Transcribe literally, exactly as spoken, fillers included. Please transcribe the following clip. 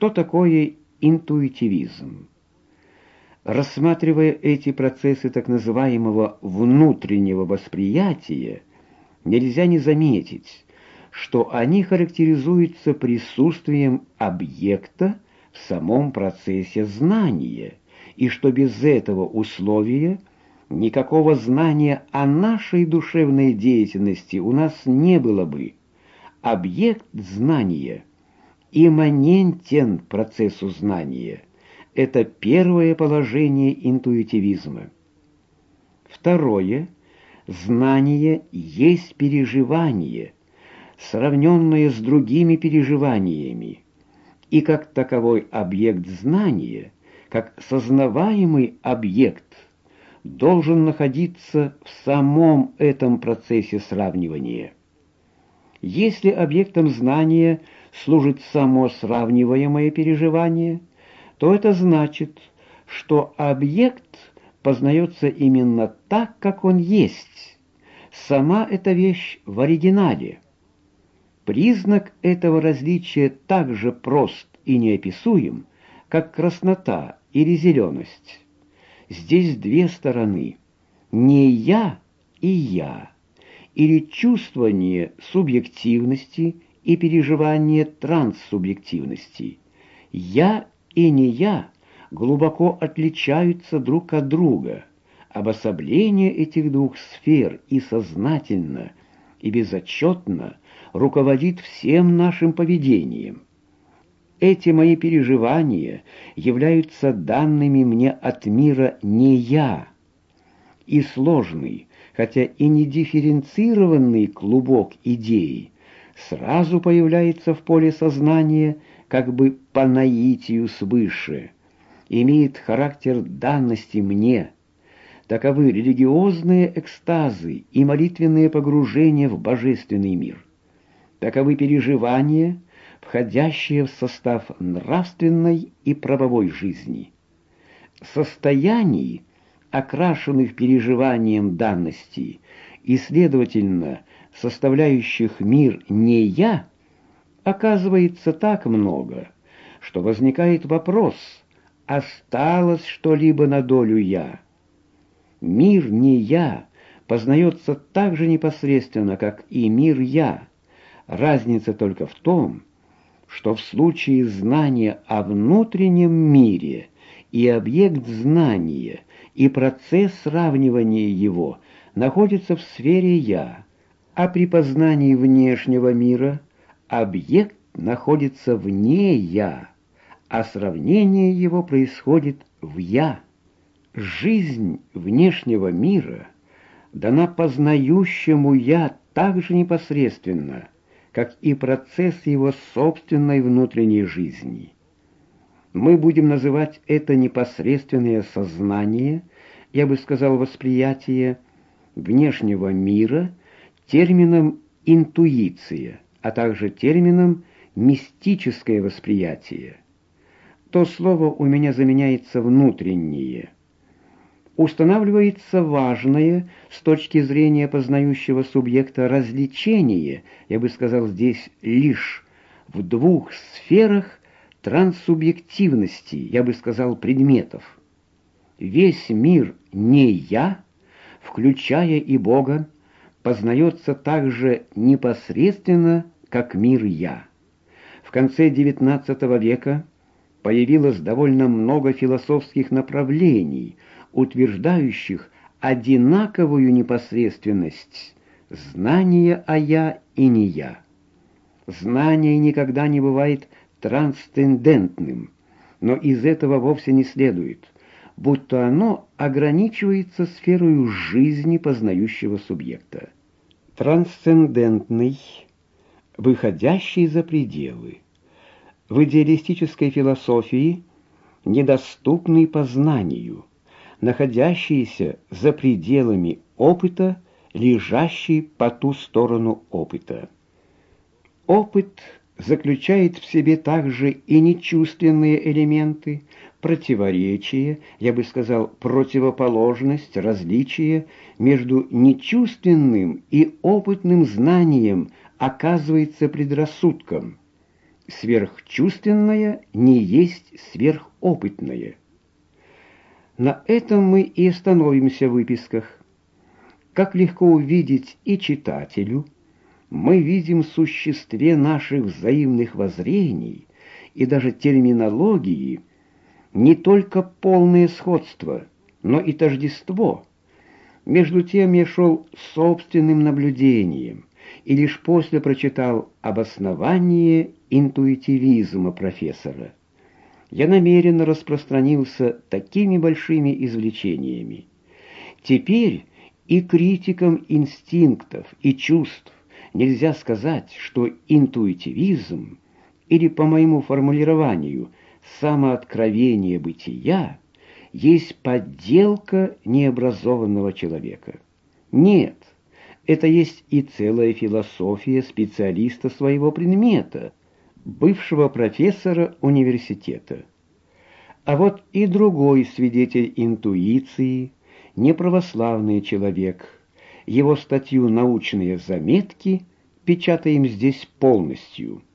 Что такое интуитивизм? Рассматривая эти процессы так называемого внутреннего восприятия, нельзя не заметить, что они характеризуются присутствием объекта в самом процессе знания, и что без этого условия никакого знания о нашей душевной деятельности у нас не было бы. Объект знания имманентен процессу знания. Это первое положение интуитивизма. Второе. Знание есть переживание, сравненное с другими переживаниями, и как таковой объект знания, как сознаваемый объект, должен находиться в самом этом процессе сравнивания. Если объектом знания служит само сравниваемое переживание, то это значит, что объект познается именно так, как он есть. Сама эта вещь в оригинале. Признак этого различия так же прост и неописуем, как краснота или зеленость. Здесь две стороны: не я и я, или чувствование субъективности и переживание транссубъективности. Я и не я глубоко отличаются друг от друга. Обособление этих двух сфер и сознательно, и безотчетно руководит всем нашим поведением. Эти мои переживания являются данными мне от мира не я, и сложный, хотя и не дифференцированный клубок идей сразу появляется в поле сознания как бы по наитию свыше, имеет характер данности мне. Таковы религиозные экстазы и молитвенные погружения в божественный мир. Таковы переживания, входящие в состав нравственной и правовой жизни. Состояний, окрашенных переживанием данности и, следовательно, составляющих мир не я, оказывается так много, что возникает вопрос: осталось что-либо на долю я? Мир не я познается так же непосредственно, как и мир я. Разница только в том, что в случае знания о внутреннем мире и объект знания, и процесс сравнивания его находится в сфере «я», а при познании внешнего мира объект находится вне «я», а сравнение его происходит в «я». Жизнь внешнего мира дана познающему «я» так же непосредственно, как и процесс его собственной внутренней жизни. Мы будем называть это непосредственное сознание, я бы сказал, восприятие внешнего мира термином «интуиция», а также термином «мистическое восприятие». То слово у меня заменяется «внутреннее». Устанавливается важное с точки зрения познающего субъекта развлечение, я бы сказал здесь лишь в двух сферах транссубъективности, я бы сказал, предметов. Весь мир не я, включая и Бога, познается так же непосредственно, как мир я. В конце девятнадцатого века появилось довольно много философских направлений, утверждающих одинаковую непосредственность знания о «я» и «не я». Знание никогда не бывает трансцендентным, но из этого вовсе не следует, будто оно ограничивается сферой жизни познающего субъекта. Трансцендентный, выходящий за пределы. В идеалистической философии недоступный познанию, находящийся за пределами опыта, лежащий по ту сторону опыта. Опыт заключает в себе также и нечувственные элементы, противоречие, я бы сказал, противоположность, различие между нечувственным и опытным знанием оказывается предрассудком. Сверхчувственное не есть сверхопытное. На этом мы и остановимся в выписках. Как легко увидеть и читателю, мы видим в существе наших взаимных воззрений и даже терминологии не только полное сходство, но и тождество. Между тем я шел собственным наблюдением и лишь после прочитал обоснование интуитивизма профессора. Я намеренно распространился такими большими извлечениями. Теперь и критикам инстинктов и чувств нельзя сказать, что интуитивизм, или по моему формулированию, самооткровение бытия, есть подделка необразованного человека. Нет, это есть и целая философия специалиста своего предмета, бывшего профессора университета. А вот и другой свидетель интуиции, неправославный человек. Его статью «Научные заметки» печатаем здесь полностью.